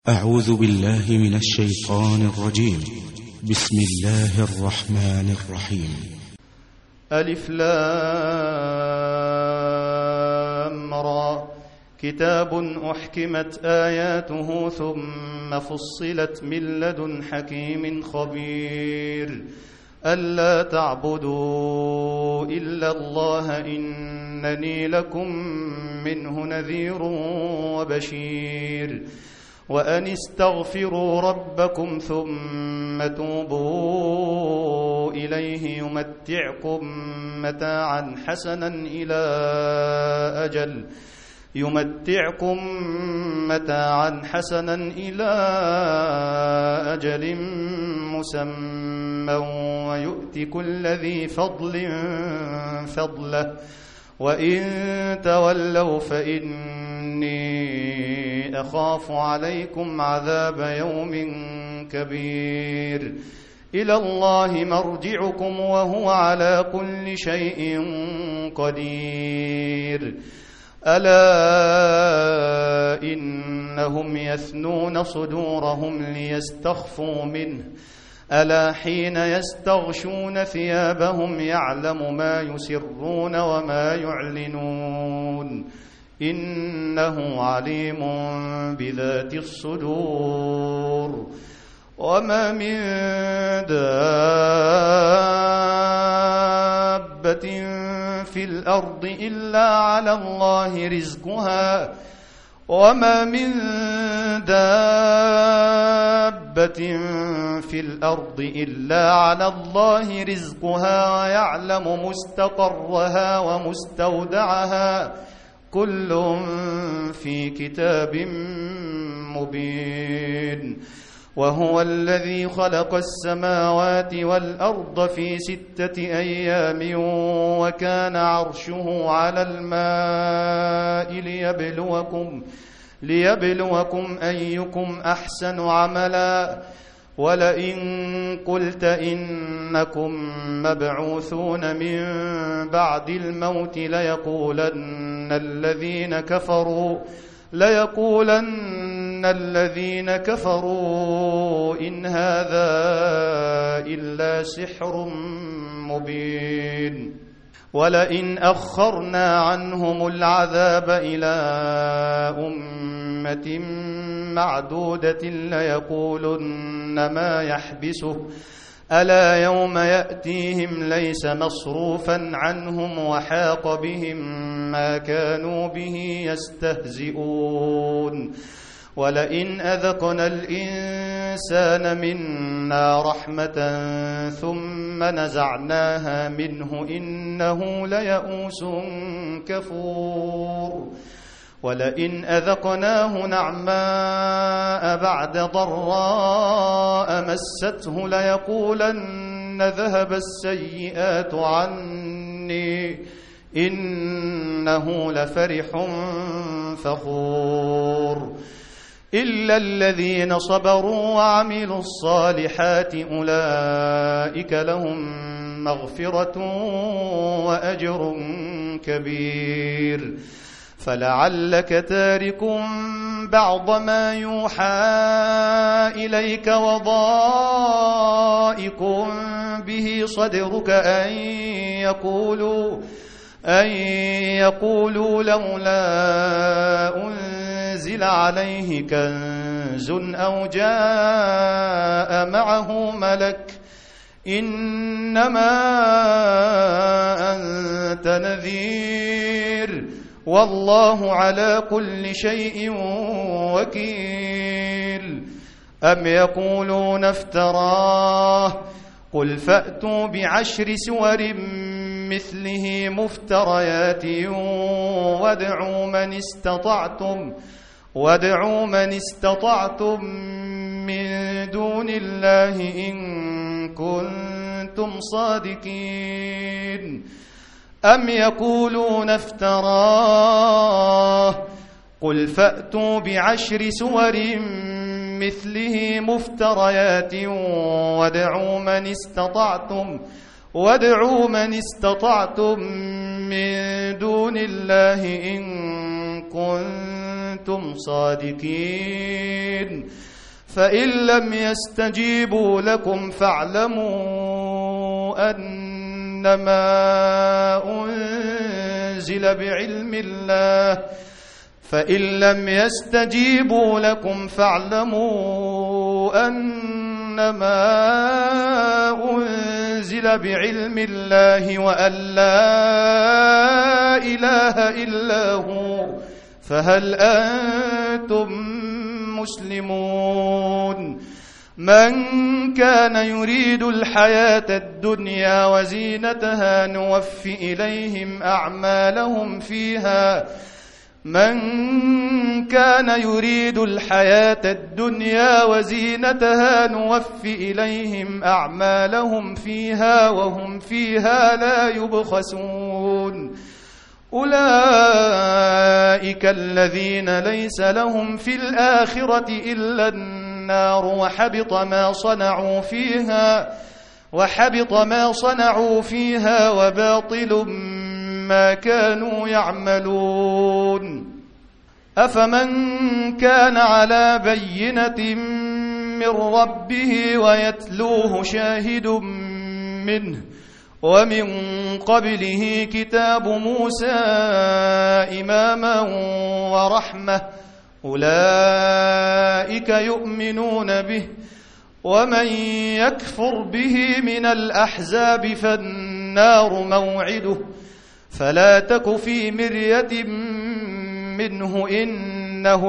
أعوذ بالله من الشيطان الرجيم. بسم الله الرحمن الرحيم. ألف لام را كتاب أحكمت آياته ثم فصلت من لدن حكيم خبير ألا تعبدوا إلا الله إنني لكم منه نذير وبشير وأن استغفروا ربكم ثم توبوا إليه يمتعكم متاعا حسنا إلى أجل مسمى ويؤت كل ذي فضل فضله وإن تولوا فإني أخاف عليكم عذاب يوم كبير إلى الله مرجعكم وهو على كل شيء قدير ألا إنهم يثنون صدورهم ليستخفوا منه ألا حين يستغشون ثيابهم يعلم ما يسرون وما يعلنون إنه عليم بذات الصدور وما من دابة في الأرض إلا على الله رزقها وما من دابة في الأرض إلا على الله رزقها ويعلم مستقرها ومستودعها كل في كتاب مبين وهو الذي خلق السماوات والأرض في 6 أيام وكان عرشه على الماء ليبلوكم أيكم أحسن عملا ولئن قلت إنكم مبعوثون من بعد الموت ليقولن الذين كفروا إن هذا إلا سحر مبين ولئن أخرنا عنهم العذاب إلى أمة معدودة ليقولن ما يحبسه ألا يوم يأتيهم ليس مصروفا عنهم وحاق بهم ما كانوا به يستهزئون ولئن أذقنا الإنسان منا رحمة ثم نزعناها منه إنه ليئوس كفور ولئن أذقناه نعماء بعد ضراء مسته ليقولن ذهب السيئات عني إنه لفرح فخور إلا الذين صبروا وعملوا الصالحات أولئك لهم مغفرة وأجر كبير فلعلك تارك بعض ما يوحى إليك وضائق به صدرك أن يقولوا لولا أنزل عليه كنز أو جاء معه ملك إنما أنت نذير والله على كل شيء وكيل أم يقولون افتراه قل فأتوا ب10 سور مثله مفتريات وادعوا من استطعتم من دون الله إن كنتم صادقين أم يقولون افتراه قل فأتوا ب10 سور مثله مفتريات وادعوا من استطعتم من دون الله إن كنتم كنتم صادقين فإن لم يستجيبوا لكم فاعلموا أنما أنزل بعلم الله فإن لم يستجيبوا لكم فاعلموا أنما أنزل بعلم الله وأن لا إله إلا هو فهل أنتم مسلمون من كان يريد الحياة الدنيا وزينتها نوفي إليهم أعمالهم فيها من كان يريد الحياة الدنيا وزينتها نوفي إليهم أعمالهم فيها وهم فيها لا يبخسون أولئك الذين ليس لهم في الآخرة إلا النار وحبط ما صنعوا فيها وباطل ما كانوا يعملون أفمن كان على بينة من ربه ويتلوه شاهد منه ومن قبله كتاب موسى إماما ورحمة أولئك يؤمنون به ومن يكفر به من الأحزاب فالنار موعده فلا تك في مرية منه إنه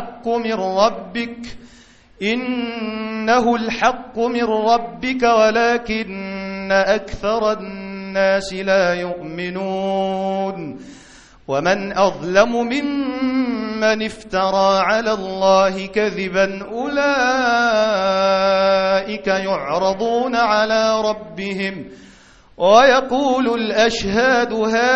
الحق من ربك ولكن أكثر الناس لا يؤمنون ومن أظلم ممن افترى على الله كذبا أولئك يعرضون على ربهم ويقول الأشهاد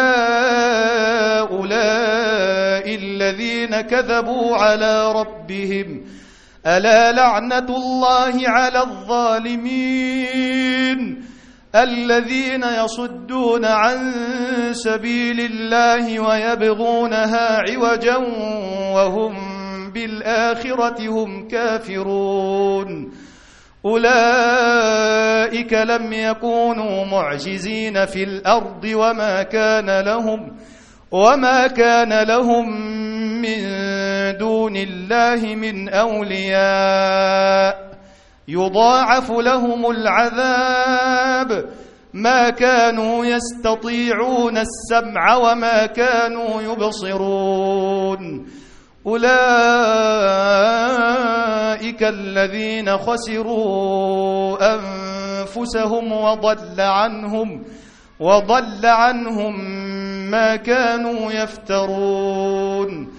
هؤلاء الذين كذبوا على ربهم ألا لعنة الله على الظالمين الذين يصدون عن سبيل الله ويبغونها عوجا وهم بالآخرة هم كافرون أولئك لم يكونوا معجزين في الأرض وما كان لهم من دون الله من أولياء يضاعف لهم العذاب ما كانوا يستطيعون السمع وما كانوا يبصرون أولئك الذين خسروا أنفسهم وضل عنهم ما كانوا يفترون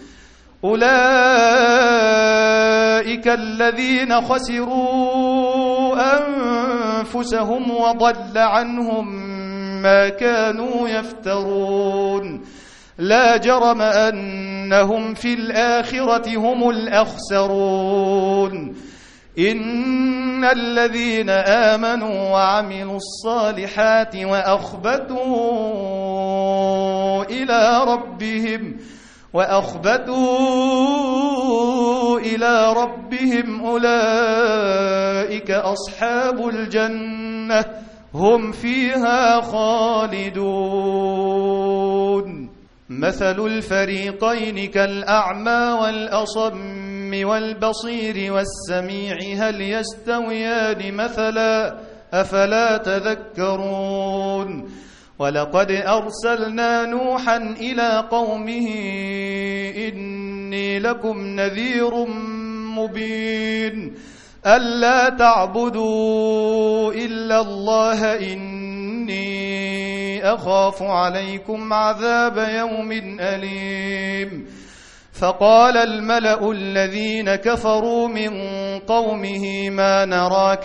أولئك الذين خسروا أنفسهم وضل عنهم ما كانوا يفترون لا جرم أنهم في الآخرة هم الأخسرون إن الذين آمنوا وعملوا الصالحات وأخبتوا إلى ربهم أولئك أصحاب الجنة هم فيها خالدون مثل الفريقين كالأعمى والأصم والبصير والسميع هل يستويان مثلا أفلا تذكرون ولقد أرسلنا نوحا إلى قومه إني لكم نذير مبين ألا تعبدوا إلا الله إني أخاف عليكم عذاب يوم أليم فقال الملأ الذين كفروا من قومه ما نراك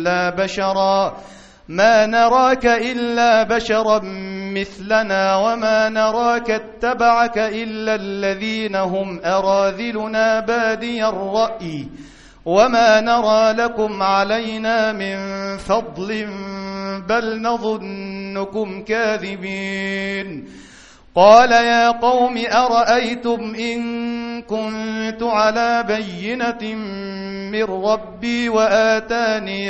إلا بشرا مثلنا وما نراك اتبعك إلا الذين هم أراذلنا بادي الرأي وما نرى لكم علينا من فضل بل نظنكم كاذبين قال يا قوم أرأيتم إن كنت على بينة من ربي وآتاني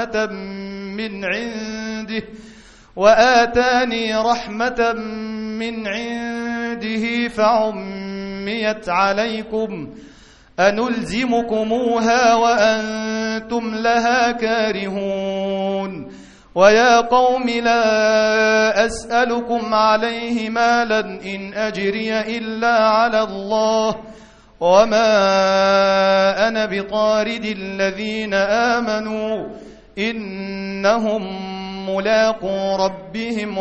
رحمة من عنده فعميت عليكم أنلزمكموها وأنتم لها كارهون ويا قوم لا أسألكم عليه مالا إن أجري إلا على الله وما أنا بطارد الذين آمنوا إنهم ملاقو ربهم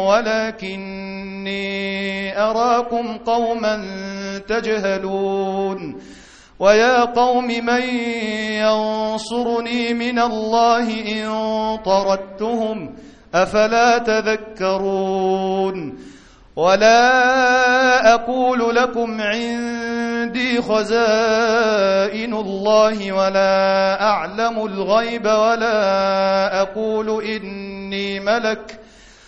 ولكني أراكم قوما تجهلون ويا قوم من ينصرني من الله إن طردتهم أفلا تذكرون ولا أقول لكم عندي خزائن الله ولا أعلم الغيب ولا أقول إني ملك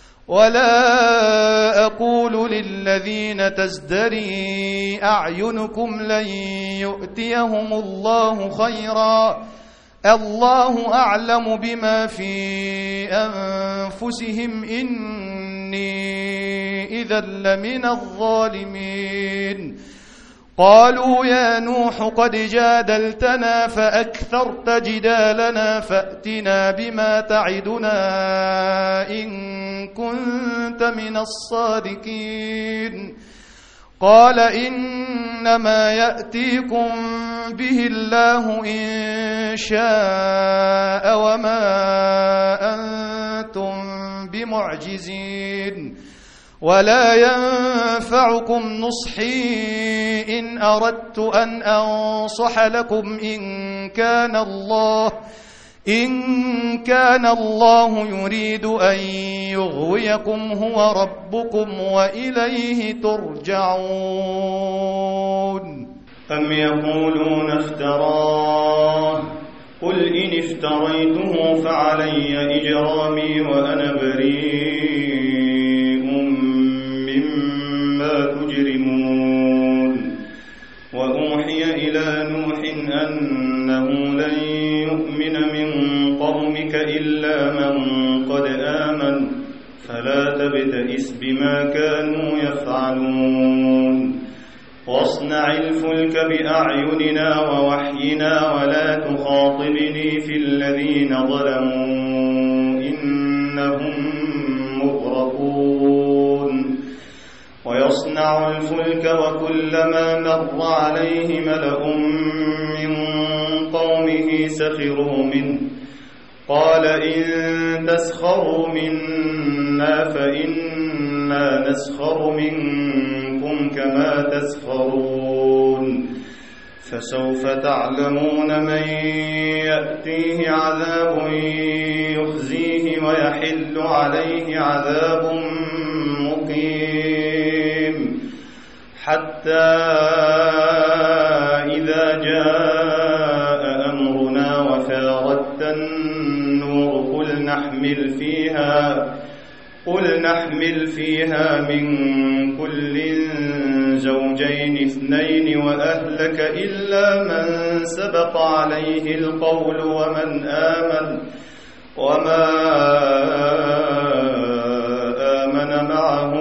ولا أقول للذين تزدري أعينكم لن يؤتيهم الله خيرا الله أعلم بما في أنفسهم إني إذا لمن الظالمين قالوا يا نوح قد جادلتنا فأكثرت جدالنا فأتنا بما تعدنا إن كنت من الصادقين قال إنما يأتيكم به الله إن شاء وما أنتم بمعجزين ولا ينفعكم نصحي إن أردت أن أنصح لكم إن كان الله يريد أن يغويكم هو ربكم وإليه ترجعون أم يقولون افتراه قل إن افتريته فعلي إجرامي وأنا بريء مما تجرمون وأوحي إلى نوح أنه لن يؤمن من قومك إلا من قد آمن فلا تبتئس بما كانوا يفعلون واصنع الفلك بأعيننا ووحينا ولا تخاطبني في الذين ظلموا إنهم مغرقون ويصنع الفلك وكلما مر عليه ملأ من قومه سخروا منه قال إن تسخروا منا فإنا نسخر منكم كما تسخرون فسوف تعلمون من يأتيه عذاب يخزيه ويحل عليه عذاب مقيم حتى إذا جاء أمرنا وفارت النور قل نحمل فيها من كل زوجين اثنين وأهلك إلا من سبق عليه القول ومن آمن وما آمن معه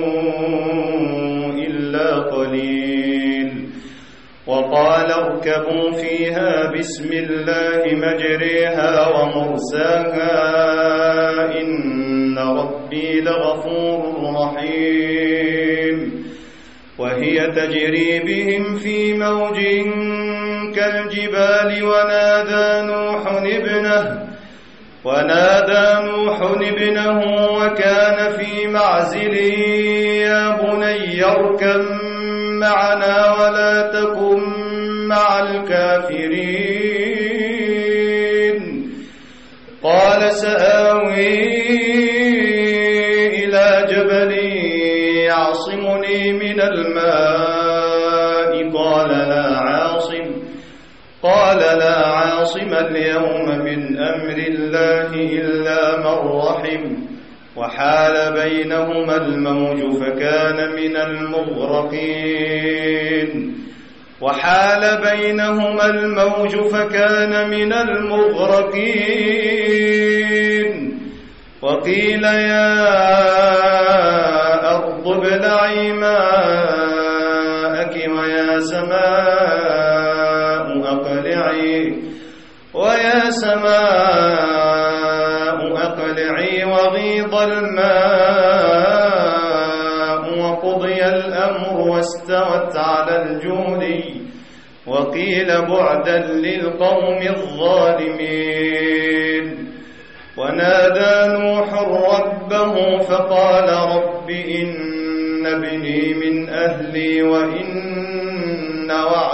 إلا قليل وقال اركبوا فيها بسم الله مجريها ومرساها إن ربي لغفور رحيم وهي تجري بهم في موج كالجبال ونادى نوح ابنه وكان في معزل يا بني اركب معنا ولا تكن مع الكافرين قال سآوي إلى جبل يعصمني من الماء قال لا عاصم اليوم من أمر الله إلا من رحم وحال بينهما الموج فكان من المغرقين وحال بينهما الموج فكان من المغرقين وقيل يا أرض ابلعي ماءك ويا سماء أقلعي وغيض الماء وقضي الأمر واستوت على الجودي وقيل بعدا للقوم الظالمين ونادى نوح ربه فقال رب إن ابني من أهلي وإن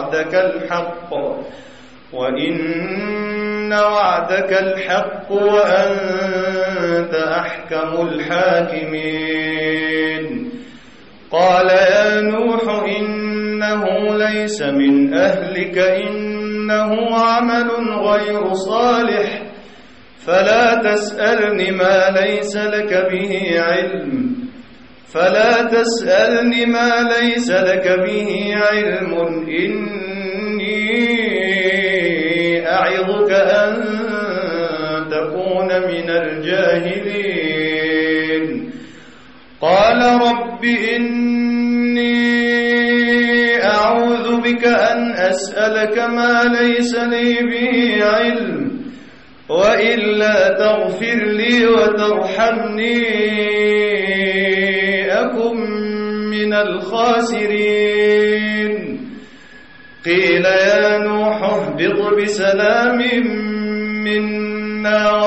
وعدك الحق وأنت أحكم الحاكمين قال يا نوح إنه ليس من أهلك إنه عمل غير صالح فلا تسألني ما ليس لك به علم إني أعظك أن تكون من الجاهلين قال رب إني أعوذ بك أن أسألك ما ليس لي به علم وإلا تغفر لي وترحمني أكن من الخاسرين قيل يا نوح اهبط بسلام منا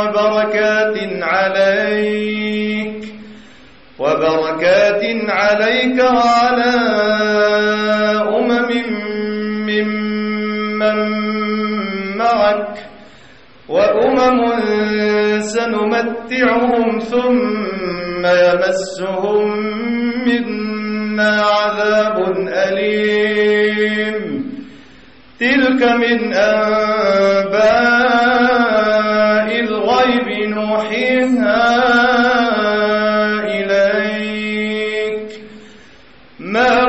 وبركات عليك وعلى أمم ممن معك وأمم سنمتعهم ثم يمسهم منا عذاب أليم تلك من أنباء الغيب نوحيها إليك ما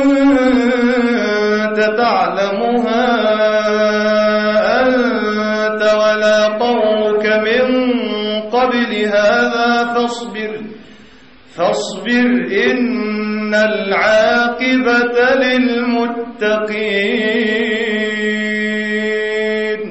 كنت تعلمها أنت ولا قومك من قبل هذا فاصبر إن العاقبة للمتقين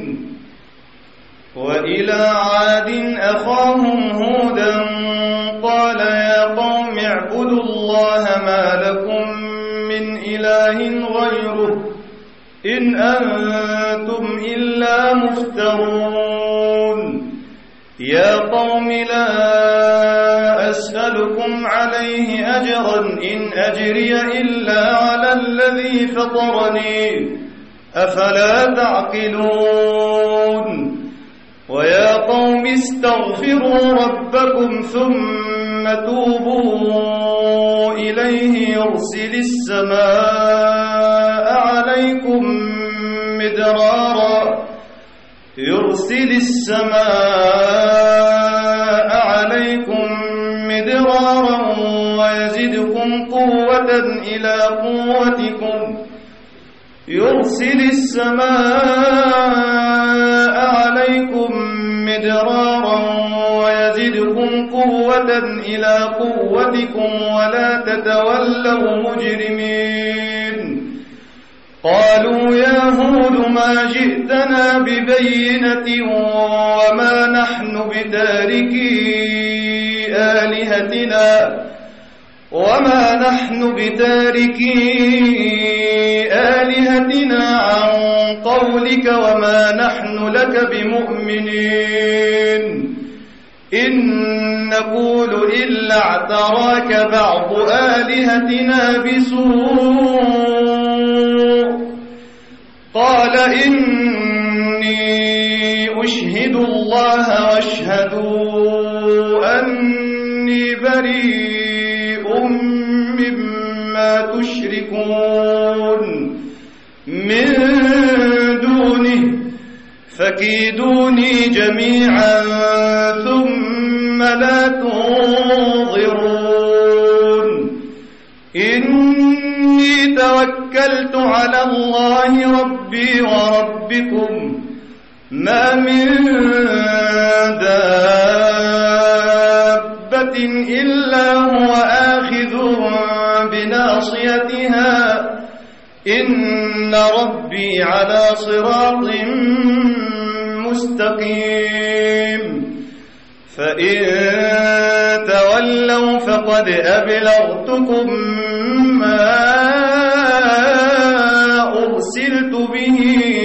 وإلى عاد أخاهم هودا قال يا قوم اعبدوا الله ما لكم من إله غيره إن أنتم إلا مفترون يا قوم لا أسألكم عليه أجرا إن أجري إلا على الذي فطرني أفلا تعقلون ويا قوم استغفروا ربكم ثم توبوا إليه يرسل السماء عليكم مدرارا ويزدكم قوة إلى قوتكم ولا تتولوا مجرمين قالوا يا هود ما جئتنا ببينة وما نحن بتاركي آلهتنا عن قولك وما نحن لك بمؤمنين إن نقول إلا اعتراك بعض آلهتنا بسوء قال إني أشهد الله واشهدوا أني بريء مما تشركون من دونه فكيدوني جميعا ثم لا تنظرون إني توكلت على الله ربي وربكم ما من دابة إلا هو آخذ بناصيتها إن ربي على صراط مستقيم فإن تولوا فقد أبلغتكم ما أرسلت به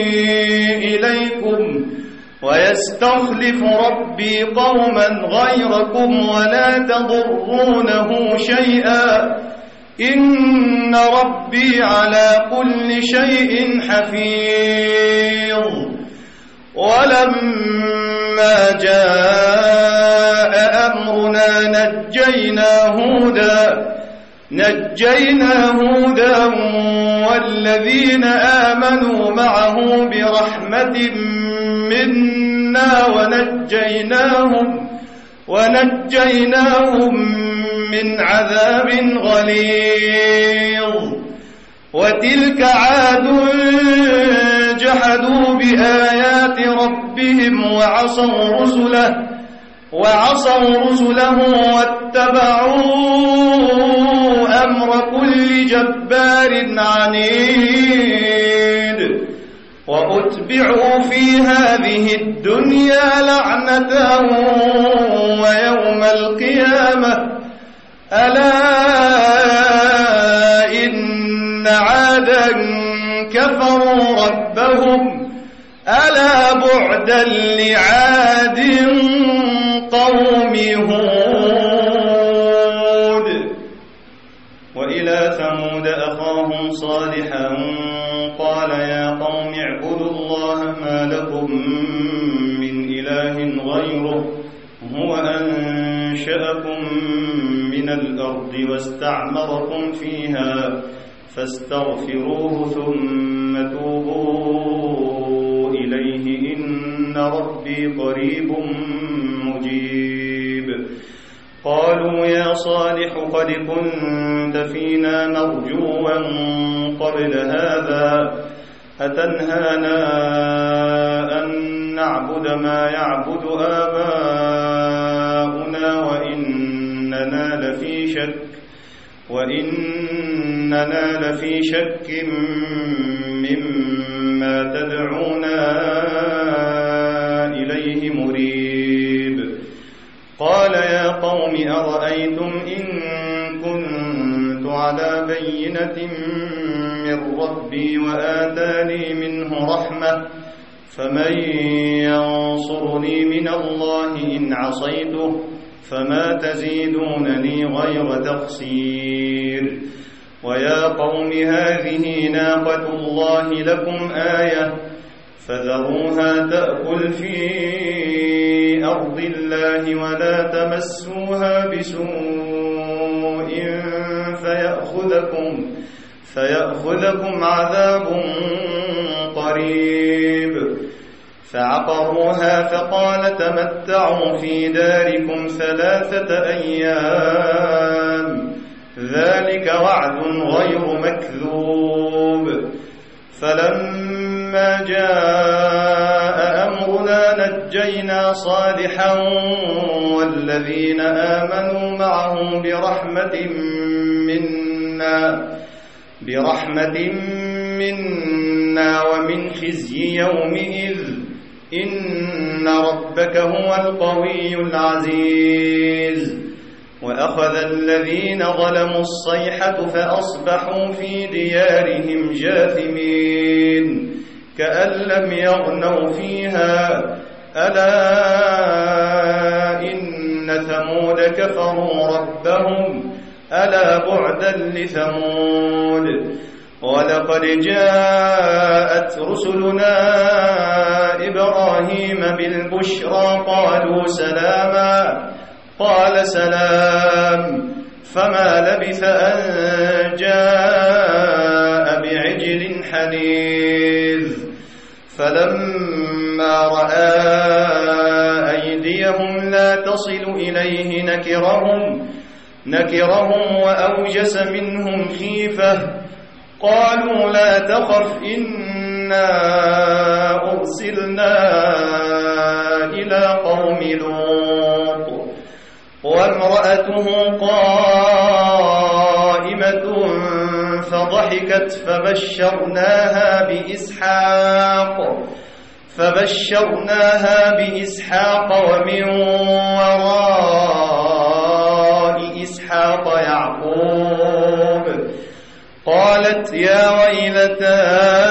إليكم ويستخلف ربي قوما غيركم ولا تضرونه شيئا إن ربي على كل شيء حفيظ. ولما جاء أمرنا نجينا هودا والذين آمنوا معه برحمة منا ونجيناهم من عذاب غليظ. وتلك عاد جحدوا بآيات ربهم وعصوا رسله واتبعوا أمر كل جبار عنيد. وأتبعوا في هذه الدنيا لعنة ويوم القيامة ألا إن عادا كفروا ربهم ألا بعدا لعاد قوم هود. وإلى ثمود أخاهم صالحا قال يا قوم اعبدوا الله ما لكم من إله غيره هو أنشأكم من الأرض واستعمركم فيها فاستغفروه ثم توبوا إليه إن ربي قريب مجيب. قالوا يا صالح قد كنت فينا مرجوا قبل هذا أتنهانا أن نعبد ما يعبد آباؤنا وإننا لفي شك مما تدعونا إليه مريب. قال يا قوم أرأيتم إن كنت على بينة من ربي وآتاني منه رحمة فمن ينصرني من الله إن عصيته فما تزيدونني غير تخسير. ويا قوم هذه ناقة الله لكم آية فذروها تأكل في أرض الله ولا تمسوها بسوء فيأخذكم عذاب قريب. فعقروها فقال تمتعوا في داركم 3 أيام ذلك وعد غير مكذوب. فلما جاء أمرنا نجينا صالحا والذين آمنوا معه برحمة منا ومن خزي يومئذ إن ربك هو القوي العزيز. وأخذ الذين ظلموا الصيحة فأصبحوا في ديارهم جاثمين كأن لم يغنوا فيها ألا إن ثمود كفروا ربهم ألا بعدا لثمود. ولقد جاءت رسلنا إبراهيم بالبشرى قالوا سلاما قال سلام فما لبث أن جاء بعجل حنيذ. فلما رأى أيديهم لا تصل إليه نكرهم وأوجس منهم خيفة قالوا لا تخف إنا أرسلنا إلى قوم لوط وامرأته قائمة فضحكت فبشرناها بإسحاق ومن وراء إسحاق يعقوب قالت يا ويلتى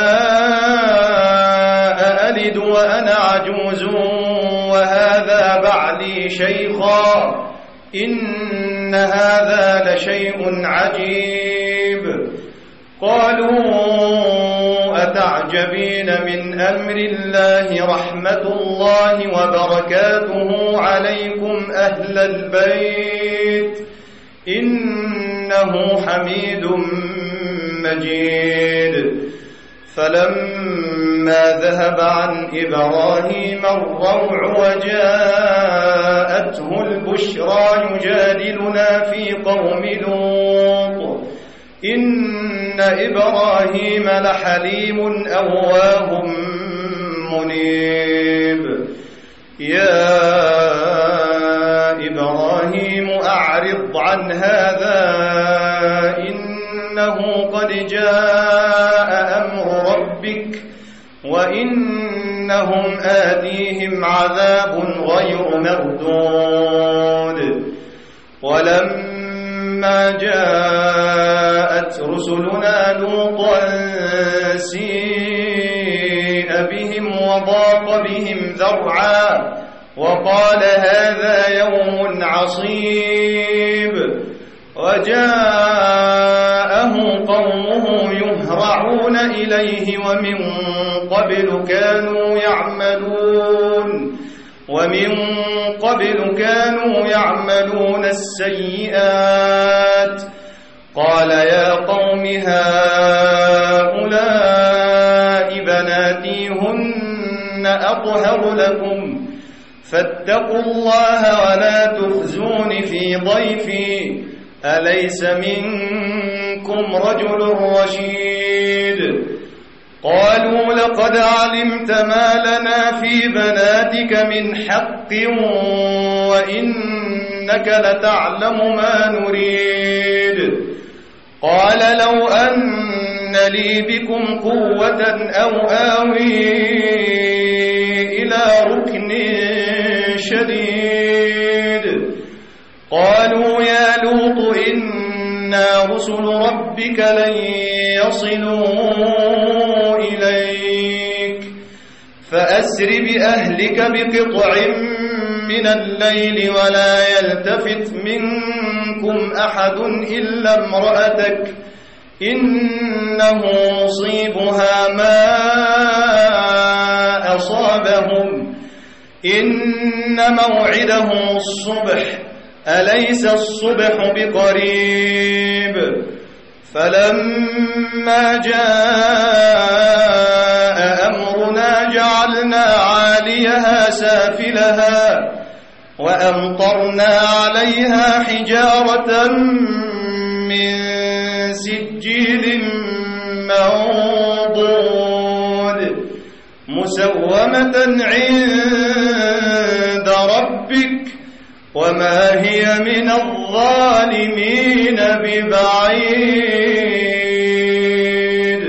أألد وأنا عجوز وهذا بعلي شيخا إن هذا لشيء عجيب قالوا أتعجبين من أمر الله رحمة الله وبركاته عليكم أهل البيت إنه حميد مجيد فلما ذهب عن إبراهيم الروع وجاءته البشرى يجادلنا في قوم لوط إن إبراهيم لحليم أواه منيب يا إبراهيم أعرض عن هذا إنه قد جاء أمر ربك وإنهم آتيهم عذاب غير مردود ولما جاءت رسلنا لوطا سيء بهم وضاق بهم ذرعا وقال هذا يوم عصيب وجاءه قومه يهرعون إليه ومن قبل كانوا يعملون السيئات قال يا قوم هؤلاء بناتي هن أطهر لكم فاتقوا الله ولا تخزون في ضيفي أليس منكم رجل رشيد قالوا لقد علمت ما لنا في بناتك من حق وإنك لتعلم ما نريد قال لو أن لي بكم قوة أو آوي إلى ركن شديد قالوا يا لوط إنا رسل ربك لن يصلوا إليك فأسر بأهلك بقطع من الليل ولا يلتفت منكم أحد إلا امرأتك إنه مصيبها ما أصابهم إن موعدهم الصبح أليس الصبح بقريب فلما جاء أمرنا جعلنا عاليها سافلها وأمطرنا عليها حجارة من سجيل منضود مسومة عند ربك وما هي من الظالمين ببعيد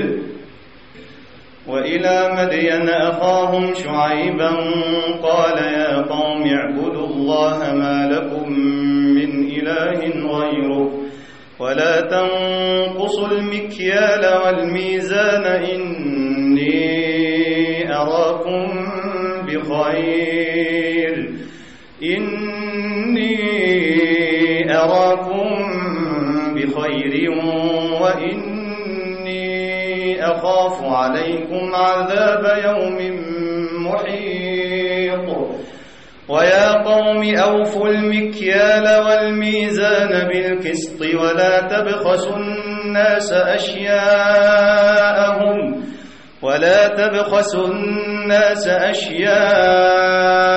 وإلى مدين أخاهم شعيبا قال يا قوم اعبدوا الله ما لكم من إله غيره ولا تنقصوا المكيال والميزان إني أراكم بخير وإني أخاف عليكم عذاب يوم محيط ويا قوم أوفوا المكيال والميزان بالقسط ولا تبخسوا الناس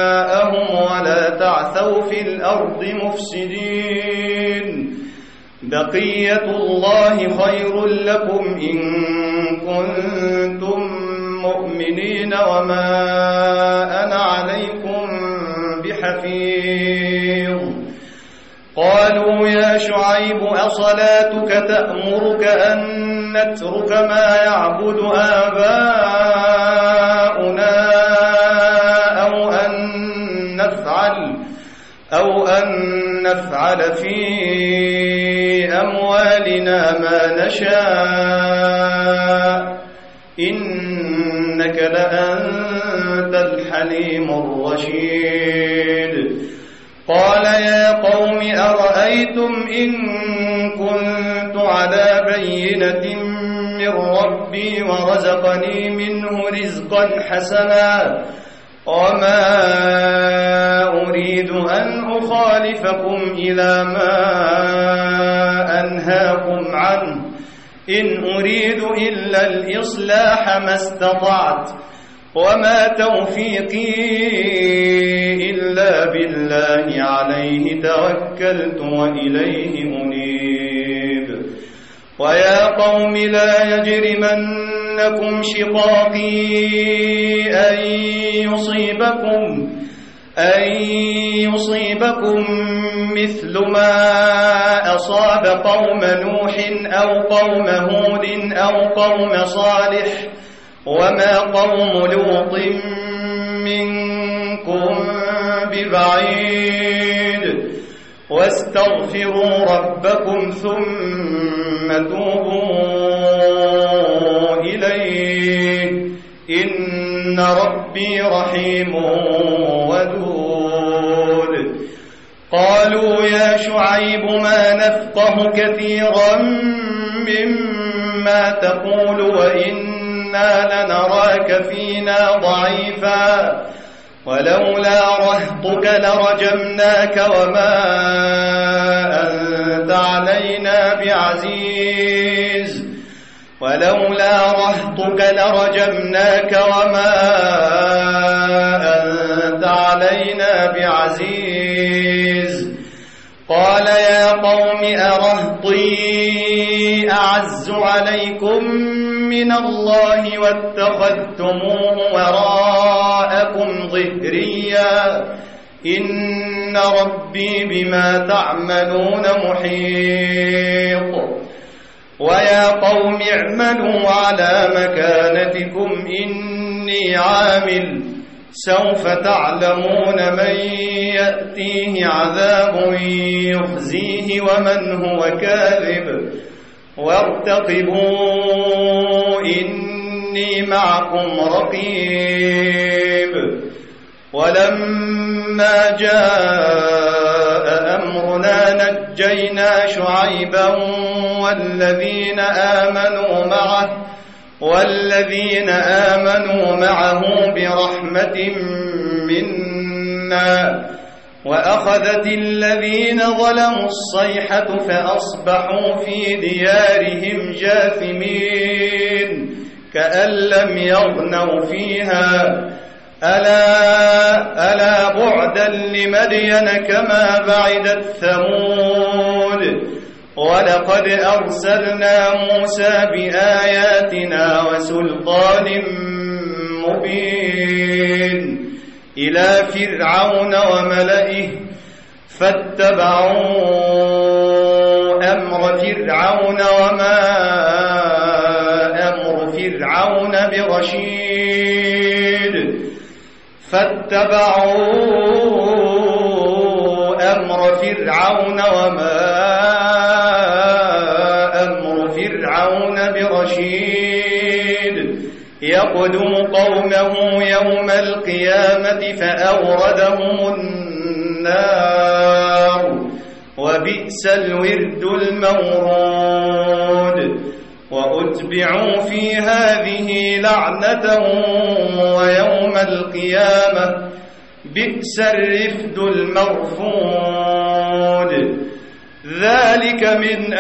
أشياءهم ولا تعثوا في الأرض مفسدين بقية الله خير لكم إن كنتم مؤمنين وما أنا عليكم بحفيظ قالوا يا شعيب أصلاتك تأمرك أن نترك ما يعبد آباؤنا أو أن نفعل في أموالنا ما نشاء إنك لأنت الحليم الرشيد قال يا قوم أرأيتم إن كنت على بينة من ربي ورزقني منه رزقا حسنا وما أريد أن أخالفكم إلى ما أنهاكم عنه إن أريد إلا الإصلاح ما استطعت وما توفيقي إلا بالله عليه توكلت وإليه أنيب ويا قوم لا يجرمنكم شقاقي أن يصيبكم مثل ما أصاب قوم نوح أو قوم هود أو قوم صالح وما قوم لوط منكم ببعيد واستغفروا ربكم ثم توبوا إليه إن ربي رحيم ودود قالوا يا شعيب ما نفقه كثيرا مما تقول وإنا لنراك فينا ضعيفا ولولا رهطك لرجمناك وما أنت علينا بعزيز قال يا قوم أرهطي أعز عليكم من الله واتخذتموه وراءكم ظهريا إن ربي بما تعملون محيط ويا قوم اعملوا على مكانتكم إني عامل سوف تعلمون من يأتيه عذاب يخزيه ومن هو كاذب وارتقبوا إني معكم رقيب ولما جاء أمرنا نجينا شعيبا والذين آمنوا معه برحمة منا وأخذت الذين ظلموا الصيحة فأصبحوا في ديارهم جاثمين كأن لم يغنوا فيها ألا بعدا لمدين كما بعدت ثمود ولقد أرسلنا موسى بآياتنا وسلطان مبين إلى فرعون وملئه فاتبعوا أمر فرعون وما أمر فرعون برشيد يقدم قومه يوم القيامة فأوردهم النار وبئس الورد المورود وأتبعوا في هذه لعنة ويوم القيامة بئس الرفد المرفود ذلك من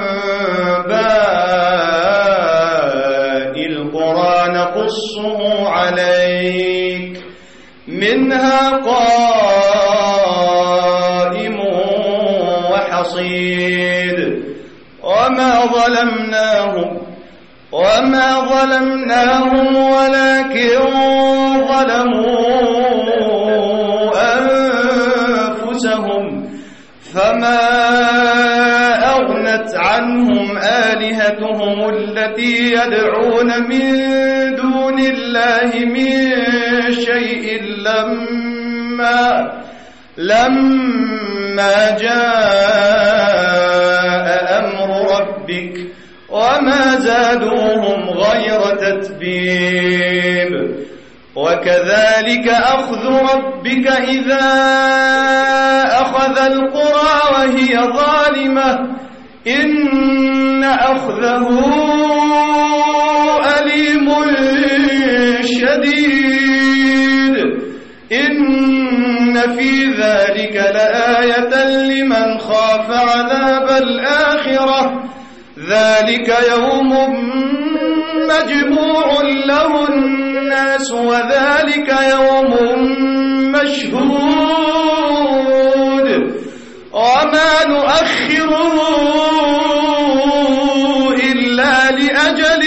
أنباء القرى نقصه عليك منها قائم وحصيد وما ظلمناهم ولكن ظلموا أنفسهم فما أغنت عنهم آلهتهم التي يدعون من دون الله من شيء لما جاء أمر ربك وما زادوهم غير تتبيب وكذلك أخذ ربك إذا أخذ القرى وهي ظالمة إن أخذه أليم شديد إن في ذلك لآية لمن خاف عذاب الآخرة ذلك يوم مجموع له الناس وذلك يوم مشهود وما نؤخره إلا لأجل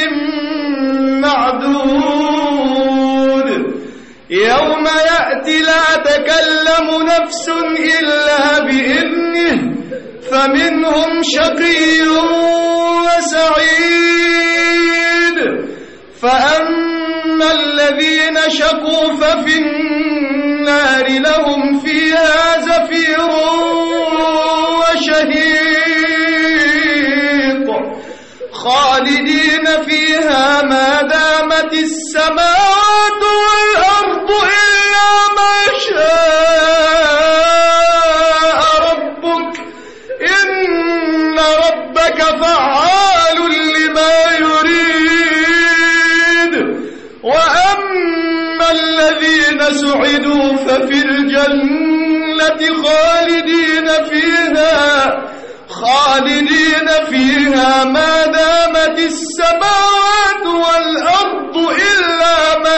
معدود يوم يأتي لا تكلم نفس إلا بإذنه فمنهم شقي وسعيد فأما الذين شقوا ففي النار لهم فيها زفير وشهيق خالدين فيها ما دامت السماوات والأرض إلا ما شاء ربك إن ربك فعال لما يريد وأما الذين سعدوا ففي الجنة خالدين فيها ما دامت السماوات والأرض إلا ما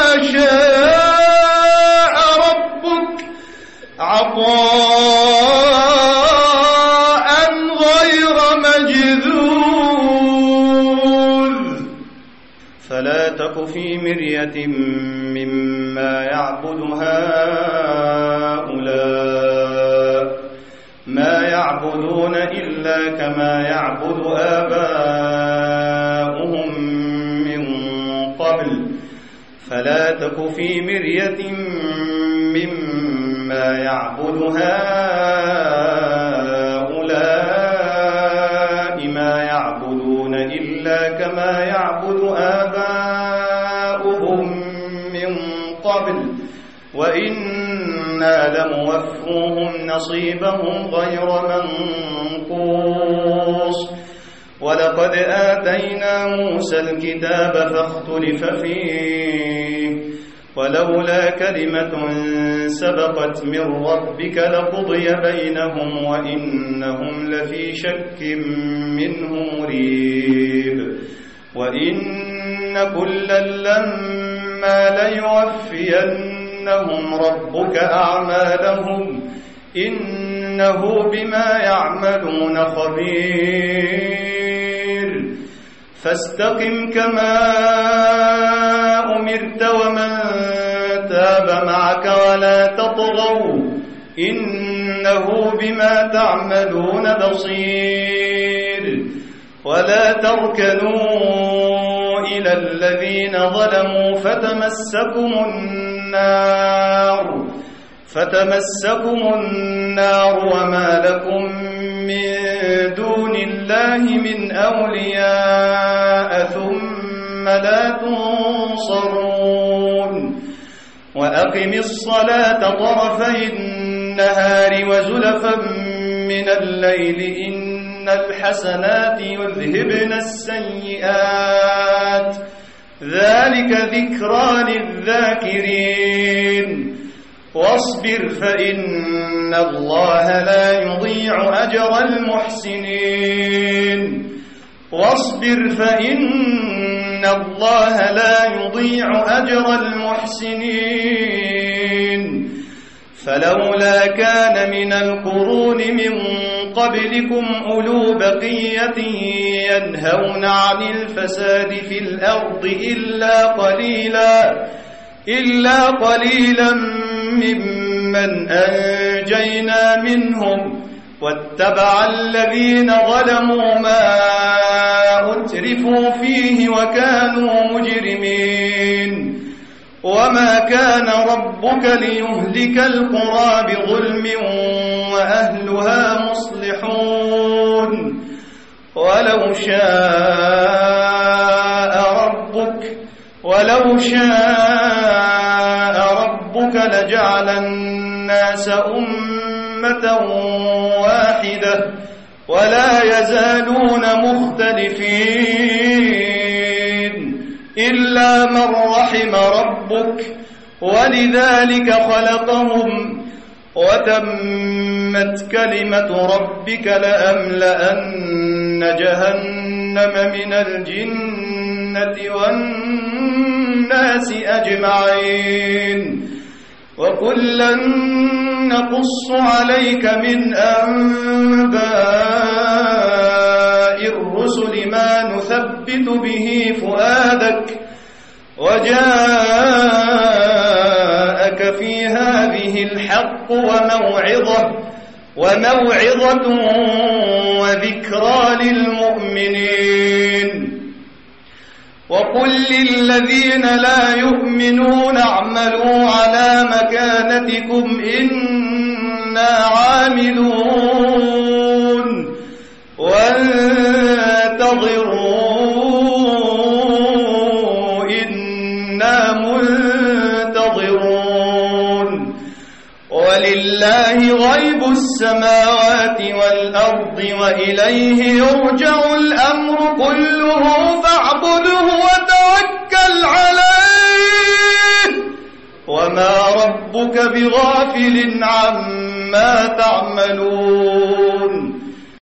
شاء ربك عطاء غير مجذوذ فلا تك في مرية مما يعبد هؤلاء ما يعبدون إلا كما يعبد آباؤهم من قبل فلا تك في مرية مما يعبد هؤلاء ما يعبدون إلا كما يعبد آباؤهم من قبل وإنا لموفوهم نصيبهم غير منقوص ولقد آتينا موسى الكتاب فاختلف فيه ولولا كلمة سبقت من ربك لقضي بينهم وإنهم لفي شك منه مريب وإن كلا لما ليوفينهم ربك أعمالهم إنه بما يعملون خبير فاستقم كما أمرت ومن تاب معك ولا تطغوا إنه بما تعملون بصير ولا تركنوا إلى الذين ظلموا فتمسكم النار وما لكم من دون الله من أولياء ثم لا تنصرون وأقم الصلاة طرفي النهار وزلفا من الليل إن الحسنات يذهبن السيئات ذلك ذكرى للذاكرين واصبر فإن الله لا يضيع أجر المحسنين فلولا كان من القرون من قبلكم أولو بقية ينهون عن الفساد في الأرض إلا قليلا ممن أنجينا منهم واتبع الذين ظلموا ما أترفوا فيه وكانوا مجرمين وما كان ربك ليهلك القرى بظلم وأهلها مصلحون ولو شاء ربك لجعل الناس أمة واحدة ولا يزالون مختلفين إلا من رحم ربك ولذلك خلقهم وتمت كلمة ربك لأملأن جهنم من الجنة والناس أجمعين وكلا نقص عليك من أنباء الرسل ما نثبت به فؤادك وجاءك في هذه الحق وموعظة وذكرى للمؤمنين وقل للذين لا يؤمنون اعملوا على مكانتكم إنا عاملون وانتظروا إنا منتظرون ولله غيب السماوات والأرض وإليه يرجع الأمر كله فاعبده وتوكل عليه وما ربك بغافل عما تعملون